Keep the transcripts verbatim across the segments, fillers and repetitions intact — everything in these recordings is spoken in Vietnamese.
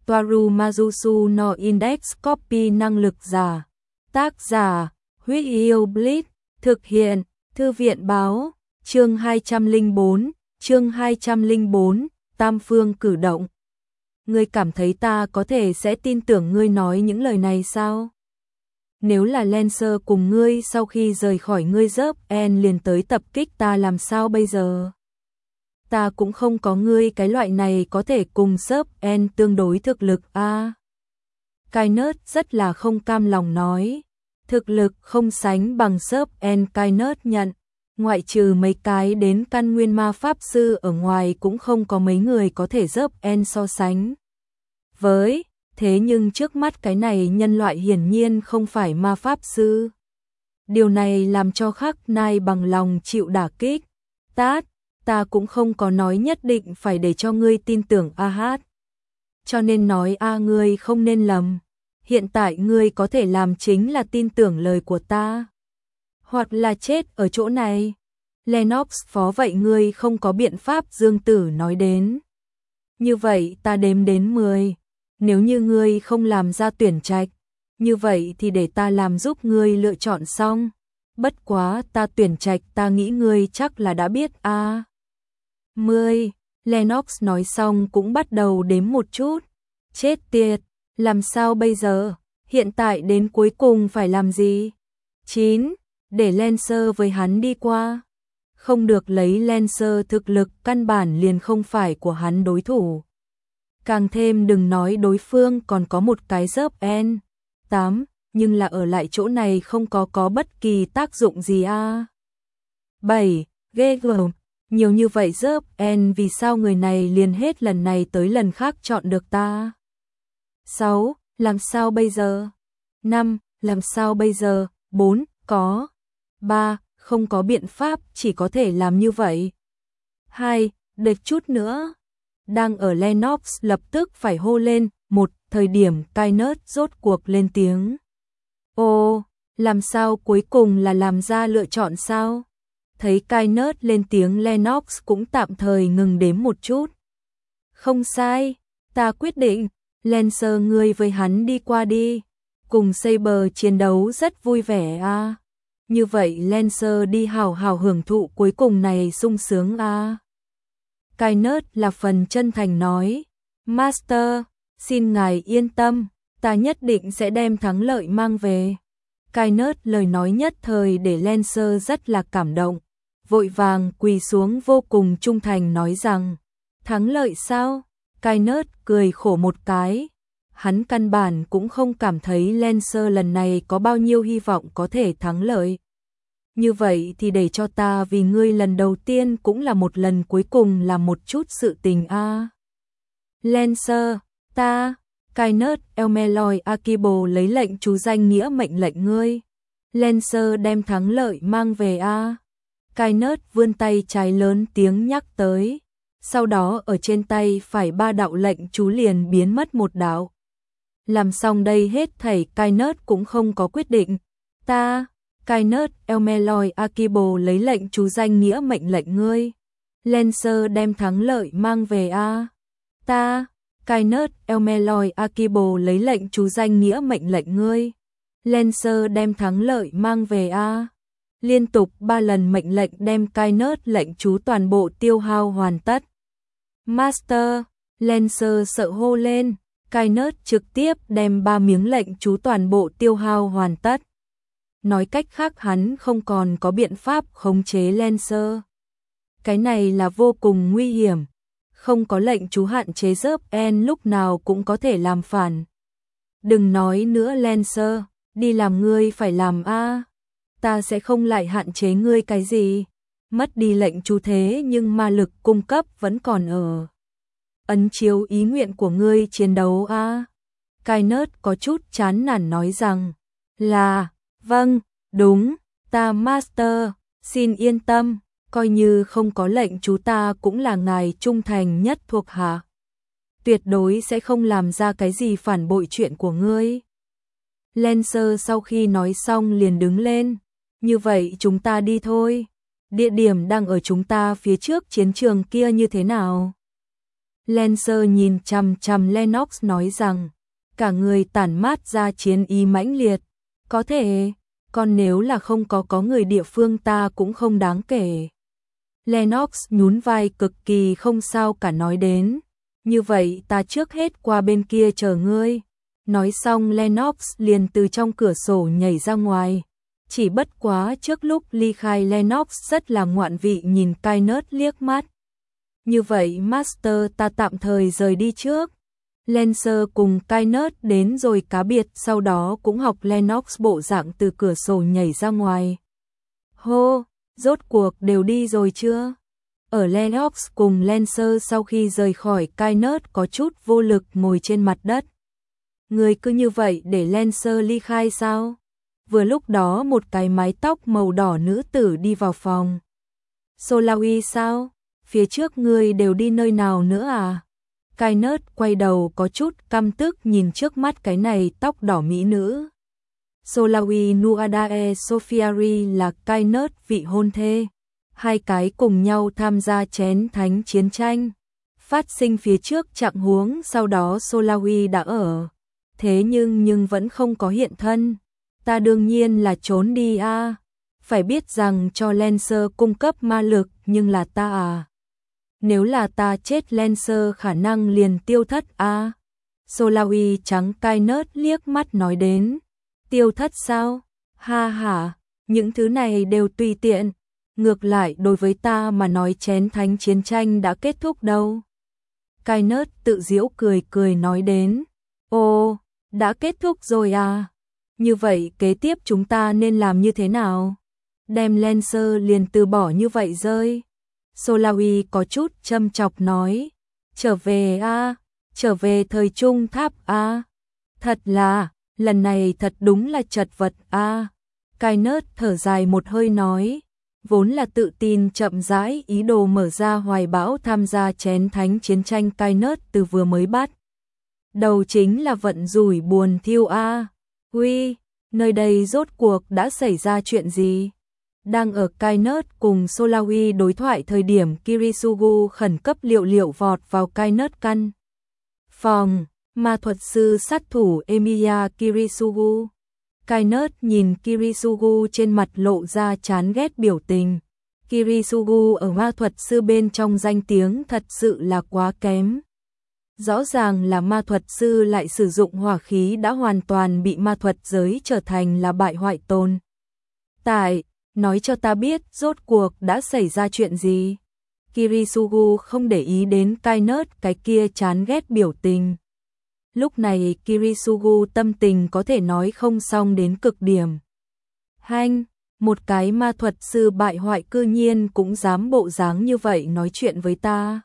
Toaru Majusu no Index Copy năng lực giả. Tác giả, Huyết Yêu Blitz, thực hiện, Thư viện báo, chương hai trăm lẻ bốn, chương hai trăm lẻ bốn, Tam phương cử động. Ngươi cảm thấy ta có thể sẽ tin tưởng ngươi nói những lời này sao? Nếu là Lancer cùng ngươi sau khi rời khỏi ngươi dớp en liền tới tập kích ta làm sao bây giờ? Ta cũng không có ngươi cái loại này có thể cùng dớp en tương đối thực lực a. À, Kainet rất là không cam lòng nói. Thực lực không sánh bằng dớp en. Kainet nhận. Ngoại trừ mấy cái đến căn nguyên ma pháp sư ở ngoài cũng không có mấy người có thể dớp en so sánh với. Thế nhưng trước mắt cái này nhân loại hiển nhiên không phải ma pháp sư. Điều này làm cho Khắc Nai bằng lòng chịu đả kích. Tát, ta cũng không có nói nhất định phải để cho ngươi tin tưởng a hát. Cho nên nói a ngươi không nên lầm. Hiện tại ngươi có thể làm chính là tin tưởng lời của ta. Hoặc là chết ở chỗ này. Lennox phó vậy ngươi không có biện pháp Dương Tử nói đến. Như vậy ta đếm đến mười. Nếu như ngươi không làm ra tuyển trạch, như vậy thì để ta làm giúp ngươi lựa chọn xong. Bất quá ta tuyển trạch ta nghĩ ngươi chắc là đã biết a. À. mười. Lennox nói xong cũng bắt đầu đếm một chút. Chết tiệt, làm sao bây giờ? Hiện tại đến cuối cùng phải làm gì? chín. Để Lancer với hắn đi qua. Không được lấy Lancer thực lực căn bản liền không phải của hắn đối thủ. Càng thêm đừng nói đối phương còn có một cái dớp en. tám. Nhưng là ở lại chỗ này không có có bất kỳ tác dụng gì a. À. bảy. Ghê gớm. Nhiều như vậy dớp en vì sao người này liền hết lần này tới lần khác chọn được ta. sáu. Làm sao bây giờ? năm. Làm sao bây giờ? bốn. Có. ba. Không có biện pháp chỉ có thể làm như vậy. hai. Đợi chút nữa. Đang ở Lennox lập tức phải hô lên, một thời điểm Kainet rốt cuộc lên tiếng. Ô, làm sao cuối cùng là làm ra lựa chọn sao? Thấy Kainet lên tiếng Lennox cũng tạm thời ngừng đếm một chút. Không sai, ta quyết định, Lancer ngươi với hắn đi qua đi. Cùng Saber chiến đấu rất vui vẻ a. À. Như vậy Lancer đi hào hào hưởng thụ cuối cùng này sung sướng a. À. Kainet là phần chân thành nói, Master, xin ngài yên tâm, ta nhất định sẽ đem thắng lợi mang về. Kainet lời nói nhất thời để Lancer rất là cảm động, vội vàng quỳ xuống vô cùng trung thành nói rằng, thắng lợi sao? Kainet cười khổ một cái, hắn căn bản cũng không cảm thấy Lancer lần này có bao nhiêu hy vọng có thể thắng lợi. Như vậy thì để cho ta vì ngươi lần đầu tiên cũng là một lần cuối cùng làm một chút sự tình a. À. Lancer, ta, Kainet Elmeloy Akibo lấy lệnh chú danh nghĩa mệnh lệnh ngươi. Lancer đem thắng lợi mang về a. À. Kainet vươn tay trái lớn tiếng nhắc tới. Sau đó ở trên tay phải ba đạo lệnh chú liền biến mất một đạo. Làm xong đây hết thảy Kainet cũng không có quyết định. Ta, Kainet Elmeloy Akibo lấy lệnh chú danh nghĩa mệnh lệnh ngươi. Lancer đem thắng lợi mang về a. À. Ta, Kainet Elmeloy Akibo lấy lệnh chú danh nghĩa mệnh lệnh ngươi. Lancer đem thắng lợi mang về a. À. Liên tục ba lần mệnh lệnh đem Kainet lệnh chú toàn bộ tiêu hao hoàn tất. Master, Lancer sợ hô lên, Kainet trực tiếp đem ba miếng lệnh chú toàn bộ tiêu hao hoàn tất. Nói cách khác hắn không còn có biện pháp khống chế Lancer. Cái này là vô cùng nguy hiểm. Không có lệnh chú hạn chế dớp en lúc nào cũng có thể làm phản. Đừng nói nữa Lancer, đi làm ngươi phải làm a. À. Ta sẽ không lại hạn chế ngươi cái gì. Mất đi lệnh chú thế nhưng ma lực cung cấp vẫn còn ở. Ấn chiếu ý nguyện của ngươi chiến đấu a. À. Kainet có chút chán nản nói rằng là, vâng, đúng, ta Master, xin yên tâm, coi như không có lệnh chú ta cũng là ngài trung thành nhất thuộc hạ. Tuyệt đối sẽ không làm ra cái gì phản bội chuyện của ngươi. Lancer sau khi nói xong liền đứng lên, như vậy chúng ta đi thôi. Địa điểm đang ở chúng ta phía trước chiến trường kia như thế nào? Lancer nhìn chằm chằm Lennox nói rằng, cả người tản mát ra chiến ý mãnh liệt. Có thể, còn nếu là không có có người địa phương ta cũng không đáng kể. Lennox nhún vai cực kỳ không sao cả nói đến. Như vậy ta trước hết qua bên kia chờ ngươi. Nói xong Lennox liền từ trong cửa sổ nhảy ra ngoài. Chỉ bất quá trước lúc ly khai Lennox rất là ngoạn vị nhìn Kyneth liếc mắt. Như vậy Master ta tạm thời rời đi trước. Lancer cùng Kyneth đến rồi cá biệt sau đó cũng học Lennox bộ dạng từ cửa sổ nhảy ra ngoài. Hô, rốt cuộc đều đi rồi chưa? Ở Lennox cùng Lancer sau khi rời khỏi Kyneth có chút vô lực ngồi trên mặt đất. Người cứ như vậy để Lancer ly khai sao? Vừa lúc đó một cái mái tóc màu đỏ nữ tử đi vào phòng. Solawi sao? Phía trước ngươi đều đi nơi nào nữa à? Kyneth quay đầu có chút căm tức nhìn trước mắt cái này tóc đỏ mỹ nữ. Solawi Nuadae Sophiari là Kyneth vị hôn thê. Hai cái cùng nhau tham gia chén thánh chiến tranh. Phát sinh phía trước trạng huống sau đó Solawi đã ở. Thế nhưng nhưng vẫn không có hiện thân. Ta đương nhiên là trốn đi a. À. Phải biết rằng cho Lancer cung cấp ma lực nhưng là ta à. Nếu là ta chết Lancer khả năng liền tiêu thất a. À. Solawi trắng Kyneth liếc mắt nói đến. Tiêu thất sao? Ha ha, những thứ này đều tùy tiện. Ngược lại đối với ta mà nói chén thánh chiến tranh đã kết thúc đâu. Kyneth tự giễu cười cười nói đến. Ồ, đã kết thúc rồi à? Như vậy kế tiếp chúng ta nên làm như thế nào? Đem Lancer liền từ bỏ như vậy rơi. Solawi có chút châm chọc nói. Trở về a, à? Trở về thời trung tháp a. À? Thật là, lần này thật đúng là chật vật a. À? Kyneth thở dài một hơi nói. Vốn là tự tin chậm rãi ý đồ mở ra hoài bão tham gia chén thánh chiến tranh Kyneth từ vừa mới bắt. Đầu chính là vận rủi buồn thiêu a. À. Uy, nơi đây rốt cuộc đã xảy ra chuyện gì? Đang ở Kyneth cùng Solawi đối thoại thời điểm Kirisugu khẩn cấp liệu liệu vọt vào Kyneth căn phòng, ma thuật sư sát thủ Emiya Kirisugu. Kyneth nhìn Kirisugu trên mặt lộ ra chán ghét biểu tình. Kirisugu ở ma thuật sư bên trong danh tiếng thật sự là quá kém. Rõ ràng là ma thuật sư lại sử dụng hỏa khí đã hoàn toàn bị ma thuật giới trở thành là bại hoại tồn. Tại, nói cho ta biết rốt cuộc đã xảy ra chuyện gì. Kirisugu không để ý đến Kyneth cái kia chán ghét biểu tình. Lúc này Kirisugu tâm tình có thể nói không xong đến cực điểm. Hanh, một cái ma thuật sư bại hoại cư nhiên cũng dám bộ dáng như vậy nói chuyện với ta.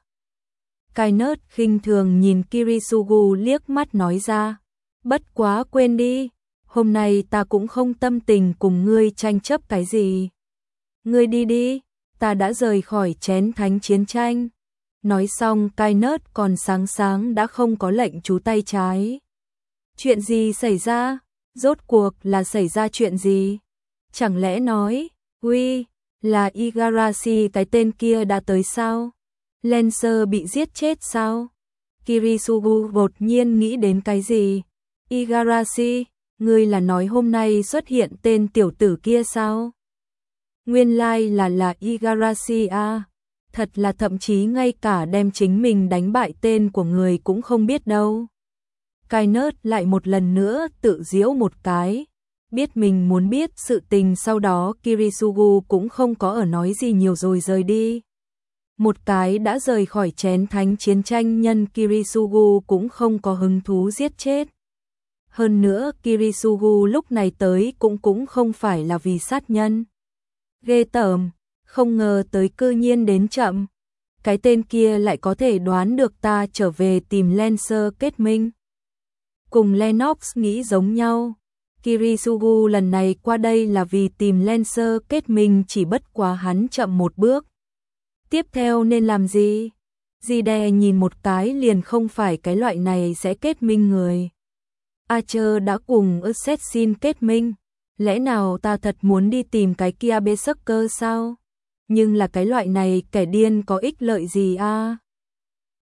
Kyneth khinh thường nhìn Kirisugu liếc mắt nói ra. Bất quá quên đi, hôm nay ta cũng không tâm tình cùng ngươi tranh chấp cái gì. Ngươi đi đi, ta đã rời khỏi chén thánh chiến tranh. Nói xong Kyneth còn sáng sáng đã không có lệnh chú tay trái. Chuyện gì xảy ra? Rốt cuộc là xảy ra chuyện gì? Chẳng lẽ nói, uy, là Igarashi cái tên kia đã tới sao? Lancer bị giết chết sao? Kirisugu đột nhiên nghĩ đến cái gì? Igarashi, ngươi là nói hôm nay xuất hiện tên tiểu tử kia sao? Nguyên lai like là là Igarashi à? Thật là thậm chí ngay cả đem chính mình đánh bại tên của người cũng không biết đâu. Kyneth lại một lần nữa tự giễu một cái. Biết mình muốn biết sự tình sau đó Kirisugu cũng không có ở nói gì nhiều rồi rời đi. Một cái đã rời khỏi chén thánh chiến tranh nhân Kirisugu cũng không có hứng thú giết chết. Hơn nữa Kirisugu lúc này tới cũng cũng không phải là vì sát nhân. Ghê tởm, không ngờ tới cư nhiên đến chậm. Cái tên kia lại có thể đoán được ta trở về tìm Lancer kết minh. Cùng Lennox nghĩ giống nhau. Kirisugu lần này qua đây là vì tìm Lancer kết minh chỉ bất quá hắn chậm một bước. Tiếp theo nên làm gì? Zide nhìn một cái liền không phải cái loại này sẽ kết minh người. Archer đã cùng Assassin kết minh. Lẽ nào ta thật muốn đi tìm cái kia Berserker sao? Nhưng là cái loại này kẻ điên có ích lợi gì a? À?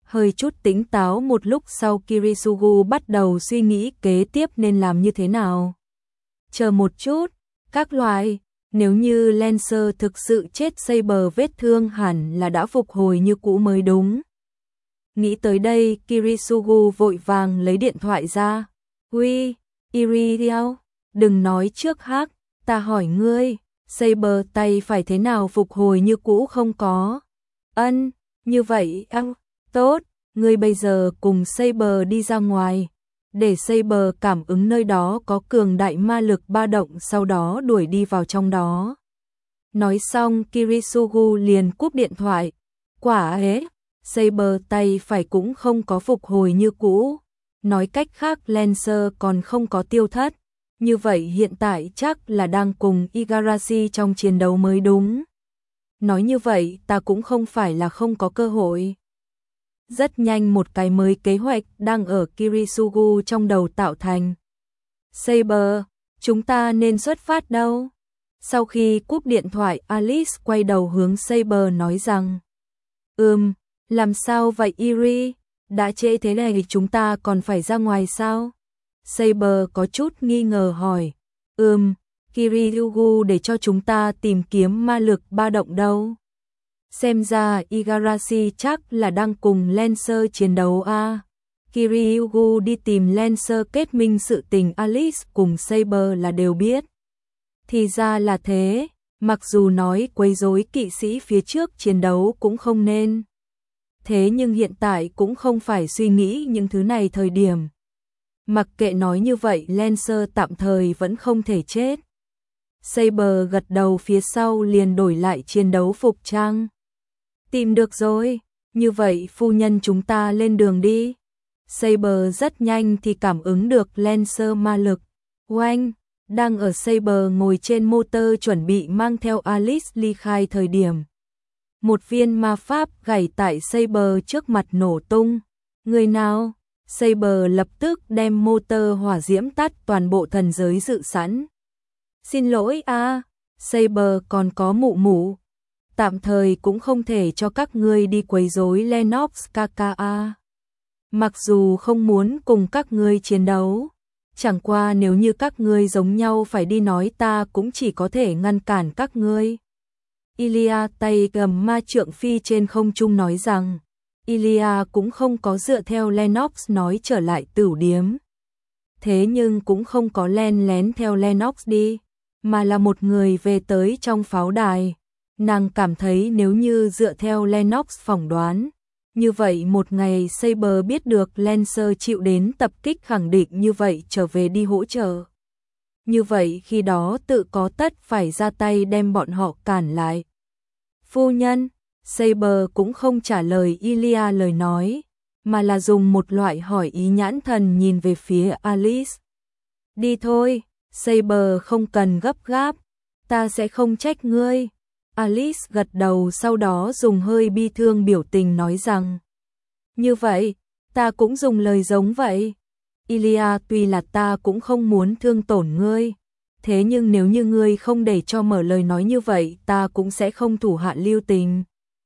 Hơi chút tỉnh táo một lúc sau, Kirisugu bắt đầu suy nghĩ kế tiếp nên làm như thế nào. Chờ một chút, các loại, nếu như Lancer thực sự chết, Saber vết thương hẳn là đã phục hồi như cũ mới đúng. Nghĩ tới đây, Kirisugu vội vàng lấy điện thoại ra. Uy, Iridiao, đừng nói trước hắc, ta hỏi ngươi, Saber tay phải thế nào phục hồi như cũ không có? Ân, như vậy, ao, tốt, ngươi bây giờ cùng Saber đi ra ngoài, để Saber cảm ứng nơi đó có cường đại ma lực ba động, sau đó đuổi đi vào trong đó. Nói xong, Kirisugu liền cúp điện thoại. Quả ấy, Saber tay phải cũng không có phục hồi như cũ. Nói cách khác, Lancer còn không có tiêu thất. Như vậy hiện tại chắc là đang cùng Igarashi trong chiến đấu mới đúng. Nói như vậy, ta cũng không phải là không có cơ hội. Rất nhanh một cái mới kế hoạch đang ở Kirisugu trong đầu tạo thành. Saber, chúng ta nên xuất phát đâu? Sau khi cúp điện thoại, Alice quay đầu hướng Saber nói rằng: Ừm, làm sao vậy Iri? Đã trễ thế này chúng ta còn phải ra ngoài sao? Saber có chút nghi ngờ hỏi. Ừm, Kirisugu để cho chúng ta tìm kiếm ma lực ba động đâu. Xem ra Igarashi chắc là đang cùng Lancer chiến đấu a. À. Kiryu đi tìm Lancer kết minh, sự tình Alice cùng Saber là đều biết. Thì ra là thế, mặc dù nói quấy rối kỵ sĩ phía trước chiến đấu cũng không nên. Thế nhưng hiện tại cũng không phải suy nghĩ những thứ này thời điểm. Mặc kệ nói như vậy, Lancer tạm thời vẫn không thể chết. Saber gật đầu phía sau liền đổi lại chiến đấu phục trang. Tìm được rồi, như vậy phu nhân chúng ta lên đường đi. Saber rất nhanh thì cảm ứng được Lancer ma lực. Oanh, đang ở Saber ngồi trên motor chuẩn bị mang theo Alice ly khai thời điểm. Một viên ma pháp gảy tại Saber trước mặt nổ tung. Người nào? Saber lập tức đem motor hỏa diễm tắt, toàn bộ thần giới dự sẵn. Xin lỗi a, à, Saber còn có mụ mụ. Tạm thời cũng không thể cho các ngươi đi quấy rối Lennox kaka. Mặc dù không muốn cùng các ngươi chiến đấu, chẳng qua nếu như các ngươi giống nhau phải đi nói, ta cũng chỉ có thể ngăn cản các ngươi. Ilia tay cầm ma trượng phi trên không trung nói rằng, Ilia cũng không có dựa theo Lennox nói trở lại tửu điếm. Thế nhưng cũng không có len lén theo Lennox đi, mà là một người về tới trong pháo đài. Nàng cảm thấy nếu như dựa theo Lennox phỏng đoán, như vậy một ngày Saber biết được Lancer chịu đến tập kích, khẳng định như vậy trở về đi hỗ trợ. Như vậy khi đó tự có tất phải ra tay đem bọn họ cản lại. Phu nhân, Saber cũng không trả lời Ilia lời nói, mà là dùng một loại hỏi ý nhãn thần nhìn về phía Alice. Đi thôi, Saber không cần gấp gáp, ta sẽ không trách ngươi. Alice gật đầu, sau đó dùng hơi bi thương biểu tình nói rằng, như vậy, ta cũng dùng lời giống vậy. Ilia, tuy là ta cũng không muốn thương tổn ngươi, thế nhưng nếu như ngươi không để cho mở lời nói như vậy, ta cũng sẽ không thủ hạ lưu tình.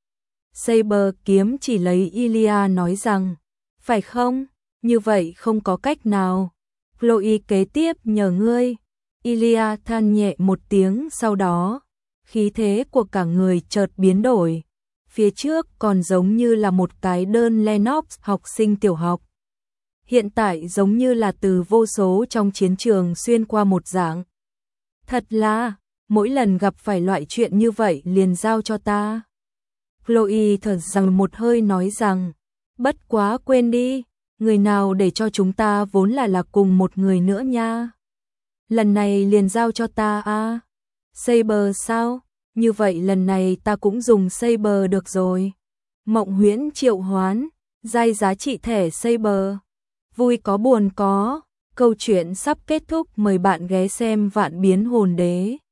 Saber kiếm chỉ lấy Ilia nói rằng, phải không, như vậy không có cách nào. Chloe kế tiếp nhờ ngươi. Ilia than nhẹ một tiếng, sau đó khí thế của cả người chợt biến đổi. Phía trước còn giống như là một cái đơn Lennox học sinh tiểu học. Hiện tại giống như là từ vô số trong chiến trường xuyên qua một dạng. Thật là, mỗi lần gặp phải loại chuyện như vậy liền giao cho ta. Chloe thở rằng một hơi nói rằng, bất quá quên đi, người nào để cho chúng ta vốn là là cùng một người nữa nha. Lần này liền giao cho ta à. Saber sao? Như vậy lần này ta cũng dùng Saber được rồi. Mộng huyễn triệu hoán, giai giá trị thẻ Saber. Vui có buồn có, câu chuyện sắp kết thúc, mời bạn ghé xem Vạn Biến Hồn Đế.